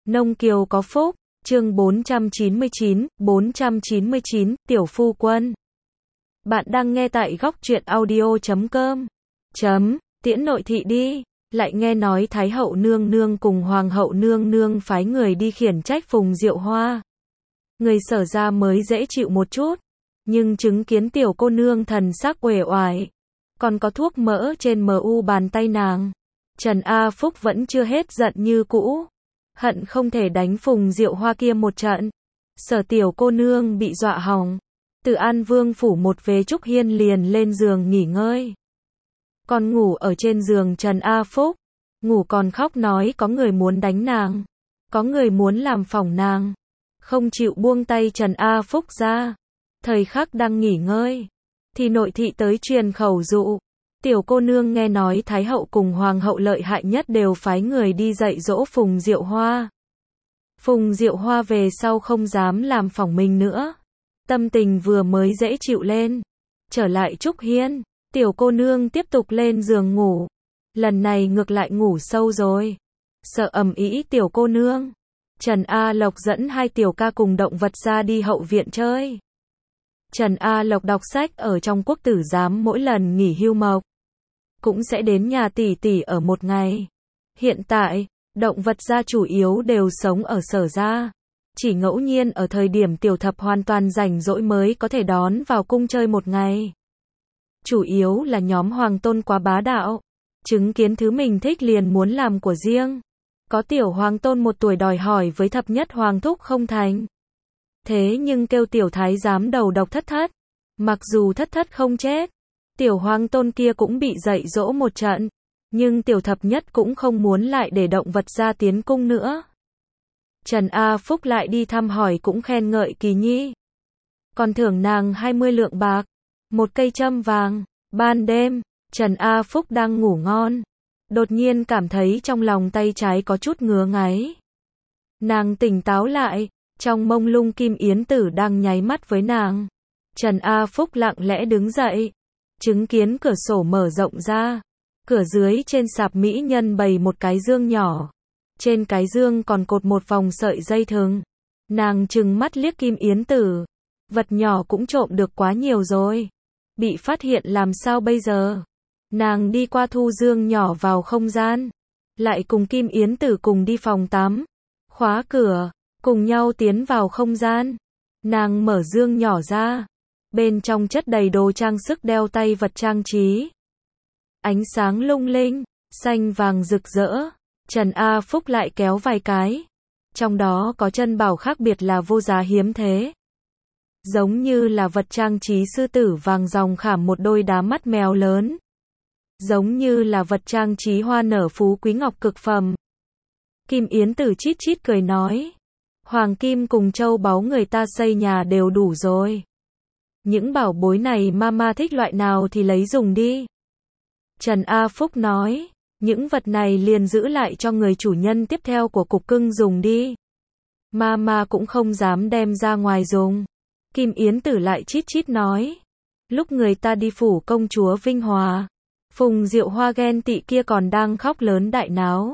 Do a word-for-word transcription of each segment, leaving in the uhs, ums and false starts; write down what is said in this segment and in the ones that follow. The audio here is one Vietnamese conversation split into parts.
Nông Kiều có phúc, chương bốn trăm chín mươi chín, bốn trăm chín mươi chín, Tiểu Phu Quân. Bạn đang nghe tại góc truyện audio chấm com. Chấm, tiễn nội thị đi. Lại nghe nói Thái hậu nương nương cùng Hoàng hậu nương nương phái người đi khiển trách Phùng Diệu Hoa. Người Sở ra mới dễ chịu một chút, nhưng chứng kiến tiểu cô nương thần sắc uể oải, còn có thuốc mỡ trên mu bàn tay nàng, Trần A Phúc vẫn chưa hết giận như cũ, hận không thể đánh Phùng Diệu Hoa kia một trận. Sở tiểu cô nương bị dọa hỏng, từ An Vương phủ một về Trúc Hiên liền lên giường nghỉ ngơi. Còn ngủ ở trên giường Trần A Phúc, ngủ còn khóc nói có người muốn đánh nàng, có người muốn làm phỏng nàng, không chịu buông tay Trần A Phúc ra. Thời khắc đang nghỉ ngơi, thì nội thị tới truyền khẩu dụ. Tiểu cô nương nghe nói Thái hậu cùng Hoàng hậu lợi hại nhất đều phái người đi dạy dỗ Phùng Diệu Hoa. Phùng Diệu Hoa về sau không dám làm phỏng mình nữa. Tâm tình vừa mới dễ chịu lên. Trở lại Trúc Hiên, tiểu cô nương tiếp tục lên giường ngủ. Lần này ngược lại ngủ sâu rồi. Sợ ầm ĩ tiểu cô nương, Trần A Lộc dẫn hai tiểu ca cùng động vật ra đi hậu viện chơi. Trần A Lộc đọc sách ở trong quốc tử giám, mỗi lần nghỉ hưu mộc cũng sẽ đến nhà tỷ tỷ ở một ngày. Hiện tại, động vật gia chủ yếu đều sống ở Sở gia. Chỉ ngẫu nhiên ở thời điểm tiểu thập hoàn toàn rảnh rỗi mới có thể đón vào cung chơi một ngày. Chủ yếu là nhóm Hoàng Tôn quá bá đạo, chứng kiến thứ mình thích liền muốn làm của riêng. Có tiểu Hoàng Tôn một tuổi đòi hỏi với thập nhất Hoàng thúc không thành. Thế nhưng kêu tiểu thái giám đầu độc Thất Thất. Mặc dù Thất Thất không chết, tiểu Hoàng Tôn kia cũng bị dạy dỗ một trận. Nhưng tiểu thập nhất cũng không muốn lại để động vật ra tiến cung nữa. Trần A Phúc lại đi thăm hỏi cũng khen ngợi Kỳ Nhi. Còn thưởng nàng hai mươi lượng bạc, một cây châm vàng. Ban đêm, Trần A Phúc đang ngủ ngon, đột nhiên cảm thấy trong lòng tay trái có chút ngứa ngáy. Nàng tỉnh táo lại, trong mông lung Kim Yến Tử đang nháy mắt với nàng. Trần A Phúc lặng lẽ đứng dậy, chứng kiến cửa sổ mở rộng ra. Cửa dưới trên sạp mỹ nhân bày một cái dương nhỏ. Trên cái dương còn cột một vòng sợi dây thừng. Nàng trừng mắt liếc Kim Yến Tử. Vật nhỏ cũng trộm được quá nhiều rồi. Bị phát hiện làm sao bây giờ? Nàng đi qua thu dương nhỏ vào không gian. Lại cùng Kim Yến Tử cùng đi phòng tắm. Khóa cửa, cùng nhau tiến vào không gian. Nàng mở dương nhỏ ra. Bên trong chất đầy đồ trang sức đeo tay vật trang trí. Ánh sáng lung linh, xanh vàng rực rỡ. Trần A Phúc lại kéo vài cái. Trong đó có chân bảo khác biệt là vô giá hiếm thế. Giống như là vật trang trí sư tử vàng ròng khảm một đôi đá mắt mèo lớn. Giống như là vật trang trí hoa nở phú quý ngọc cực phẩm. Kim Yến Tử chít chít cười nói. Hoàng kim cùng châu báu người ta xây nhà đều đủ rồi. Những bảo bối này mama thích loại nào thì lấy dùng đi. Trần A Phúc nói. Những vật này liền giữ lại cho người chủ nhân tiếp theo của cục cưng dùng đi. Mama cũng không dám đem ra ngoài dùng. Kim Yến Tử lại chít chít nói. Lúc người ta đi phủ công chúa Vinh Hòa, Phùng Diệu Hoa ghen tị kia còn đang khóc lớn đại náo.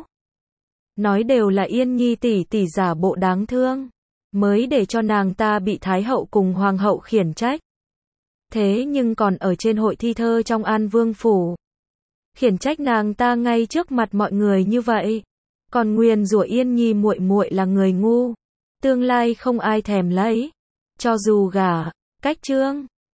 Nói đều là Yên Nhi tỷ tỷ giả bộ đáng thương, mới để cho nàng ta bị Thái hậu cùng Hoàng hậu khiển trách. Thế nhưng còn ở trên hội thi thơ trong An Vương phủ, khiển trách nàng ta ngay trước mặt mọi người như vậy. Còn nguyền rủa Yên Nhi muội muội là người ngu, tương lai không ai thèm lấy. Cho dù gả, cách trương,